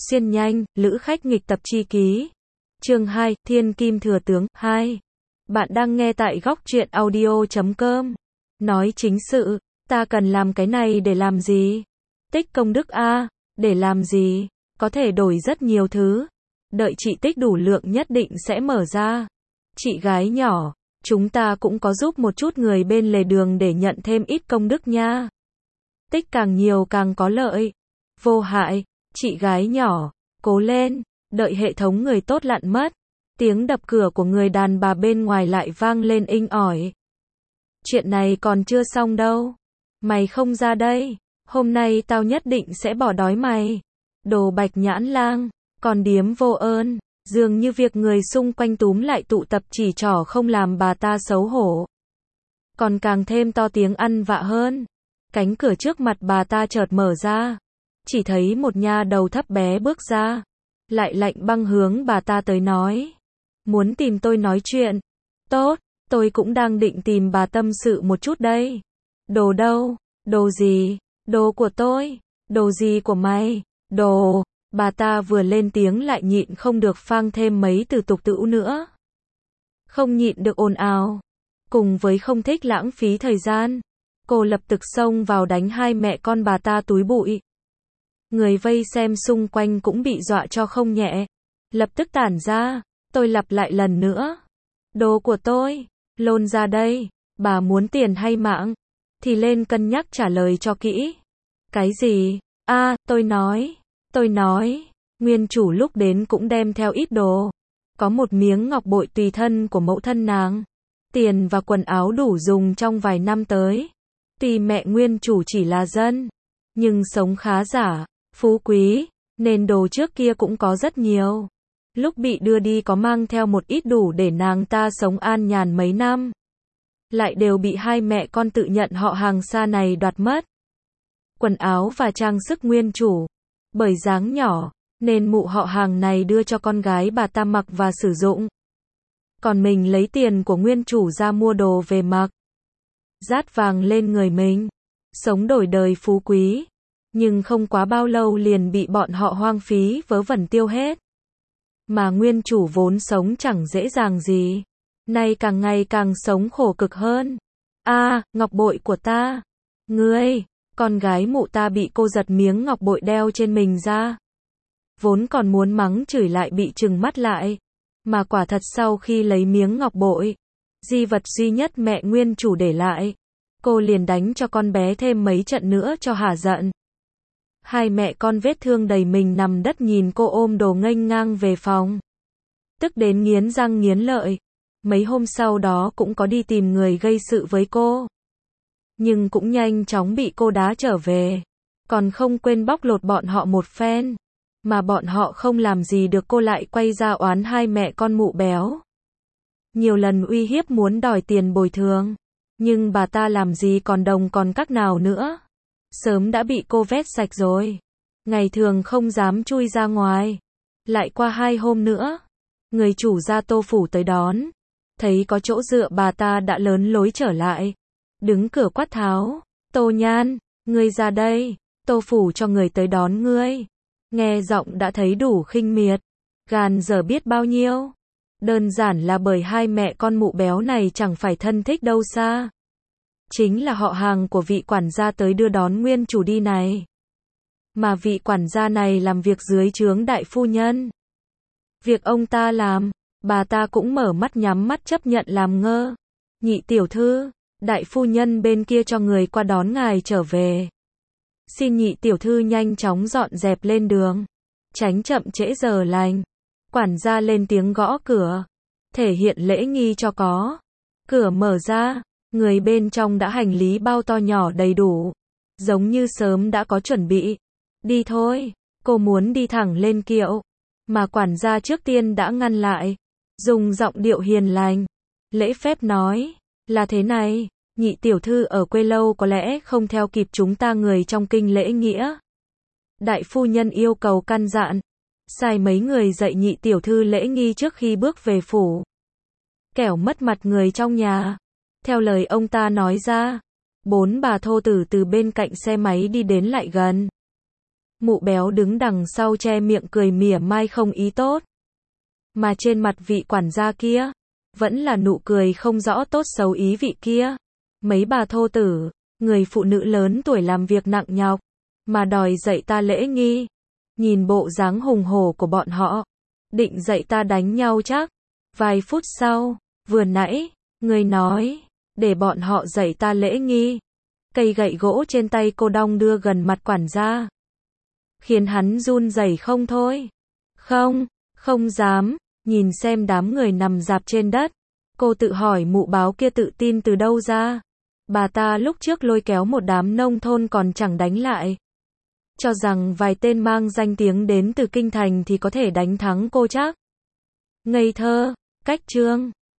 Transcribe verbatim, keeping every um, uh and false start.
Xuyên nhanh, lữ khách nghịch tập chi ký. Chương hai, Thiên Kim Thừa Tướng, hai. Bạn đang nghe tại góc truyện audio chấm com. Nói chính sự, ta cần làm cái này để làm gì? Tích công đức a, để làm gì? Có thể đổi rất nhiều thứ. Đợi chị tích đủ lượng nhất định sẽ mở ra. Chị gái nhỏ, chúng ta cũng có giúp một chút người bên lề đường để nhận thêm ít công đức nha. Tích càng nhiều càng có lợi. Vô hại. Chị gái nhỏ, cố lên, đợi hệ thống người tốt lặn mất. Tiếng đập cửa của người đàn bà bên ngoài lại vang lên inh ỏi. Chuyện này còn chưa xong đâu. Mày không ra đây, hôm nay tao nhất định sẽ bỏ đói mày. Đồ bạch nhãn lang, còn điếm vô ơn. Dường như việc người xung quanh túm lại tụ tập chỉ trỏ không làm bà ta xấu hổ. Còn càng thêm to tiếng ăn vạ hơn. Cánh cửa trước mặt bà ta chợt mở ra. Chỉ thấy một nha đầu thấp bé bước ra. Lại lạnh băng hướng bà ta tới nói. Muốn tìm tôi nói chuyện. Tốt, tôi cũng đang định tìm bà tâm sự một chút đây. Đồ đâu? Đồ gì? Đồ của tôi. Đồ gì của mày? Đồ. Bà ta vừa lên tiếng lại nhịn không được phang thêm mấy từ tục tĩu nữa. Không nhịn được ồn ào. Cùng với không thích lãng phí thời gian. Cô lập tức xông vào đánh hai mẹ con bà ta túi bụi. Người vây xem xung quanh cũng bị dọa cho không nhẹ. Lập tức tản ra. Tôi lặp lại lần nữa. Đồ của tôi. Lôn ra đây. Bà muốn tiền hay mạng? Thì lên cân nhắc trả lời cho kỹ. Cái gì? A, à, tôi nói. Tôi nói. Nguyên chủ lúc đến cũng đem theo ít đồ. Có một miếng ngọc bội tùy thân của mẫu thân nàng. Tiền và quần áo đủ dùng trong vài năm tới. Tuy mẹ nguyên chủ chỉ là dân. Nhưng sống khá giả. Phú quý, nên đồ trước kia cũng có rất nhiều. Lúc bị đưa đi có mang theo một ít đủ để nàng ta sống an nhàn mấy năm. Lại đều bị hai mẹ con tự nhận họ hàng xa này đoạt mất. Quần áo và trang sức nguyên chủ. Bởi dáng nhỏ, nên mụ họ hàng này đưa cho con gái bà ta mặc và sử dụng. Còn mình lấy tiền của nguyên chủ ra mua đồ về mặc. Dát vàng lên người mình. Sống đổi đời phú quý. Nhưng không quá bao lâu liền bị bọn họ hoang phí vớ vẩn tiêu hết. Mà nguyên chủ vốn sống chẳng dễ dàng gì. Nay càng ngày càng sống khổ cực hơn. A, à, ngọc bội của ta. Ngươi, con gái mụ ta bị cô giật miếng ngọc bội đeo trên mình ra. Vốn còn muốn mắng chửi lại bị trừng mắt lại. Mà quả thật sau khi lấy miếng ngọc bội, di vật duy nhất mẹ nguyên chủ để lại, cô liền đánh cho con bé thêm mấy trận nữa cho hả giận. Hai mẹ con vết thương đầy mình nằm đất nhìn cô ôm đồ nghênh ngang về phòng. Tức đến nghiến răng nghiến lợi. Mấy hôm sau đó cũng có đi tìm người gây sự với cô. Nhưng cũng nhanh chóng bị cô đá trở về. Còn không quên bóc lột bọn họ một phen. Mà bọn họ không làm gì được cô lại quay ra oán hai mẹ con mụ béo. Nhiều lần uy hiếp muốn đòi tiền bồi thường. Nhưng bà ta làm gì còn đồng còn các nào nữa. Sớm đã bị cô vét sạch rồi. Ngày thường không dám chui ra ngoài. Lại qua hai hôm nữa. Người chủ gia Tô Phủ tới đón. Thấy có chỗ dựa bà ta đã lớn lối trở lại. Đứng cửa quát tháo. Tô Nhan, ngươi ra đây. Tô Phủ cho người tới đón ngươi. Nghe giọng đã thấy đủ khinh miệt. Gan giờ biết bao nhiêu. Đơn giản là bởi hai mẹ con mụ béo này chẳng phải thân thích đâu xa. Chính là họ hàng của vị quản gia tới đưa đón nguyên chủ đi này. Mà vị quản gia này làm việc dưới trướng đại phu nhân. Việc ông ta làm, bà ta cũng mở mắt nhắm mắt chấp nhận làm ngơ. Nhị tiểu thư, đại phu nhân bên kia cho người qua đón ngài trở về. Xin nhị tiểu thư nhanh chóng dọn dẹp lên đường. Tránh chậm trễ giờ lành. Quản gia lên tiếng gõ cửa. Thể hiện lễ nghi cho có. Cửa mở ra. Người bên trong đã hành lý bao to nhỏ đầy đủ. Giống như sớm đã có chuẩn bị. Đi thôi. Cô muốn đi thẳng lên kiệu. Mà quản gia trước tiên đã ngăn lại. Dùng giọng điệu hiền lành. Lễ phép nói. Là thế này. Nhị tiểu thư ở quê lâu có lẽ không theo kịp chúng ta người trong kinh lễ nghĩa. Đại phu nhân yêu cầu căn dặn. Sai mấy người dạy nhị tiểu thư lễ nghi trước khi bước về phủ. Kẻo mất mặt người trong nhà. Theo lời ông ta nói ra, bốn bà thô tử từ bên cạnh xe máy đi đến lại gần. Mụ béo đứng đằng sau che miệng cười mỉa mai không ý tốt. Mà trên mặt vị quản gia kia, vẫn là nụ cười không rõ tốt xấu ý vị kia. Mấy bà thô tử, người phụ nữ lớn tuổi làm việc nặng nhọc, mà đòi dạy ta lễ nghi. Nhìn bộ dáng hùng hổ của bọn họ, định dạy ta đánh nhau chắc. Vài phút sau, vừa nãy, người nói, để bọn họ dạy ta lễ nghi. Cây gậy gỗ trên tay cô đong đưa gần mặt quản gia, khiến hắn run rẩy không thôi. Không, không dám. Nhìn xem đám người nằm rạp trên đất, cô tự hỏi mụ báo kia tự tin từ đâu ra. Bà ta lúc trước lôi kéo một đám nông thôn còn chẳng đánh lại. Cho rằng vài tên mang danh tiếng đến từ kinh thành thì có thể đánh thắng cô chắc. Ngây thơ, cách chương.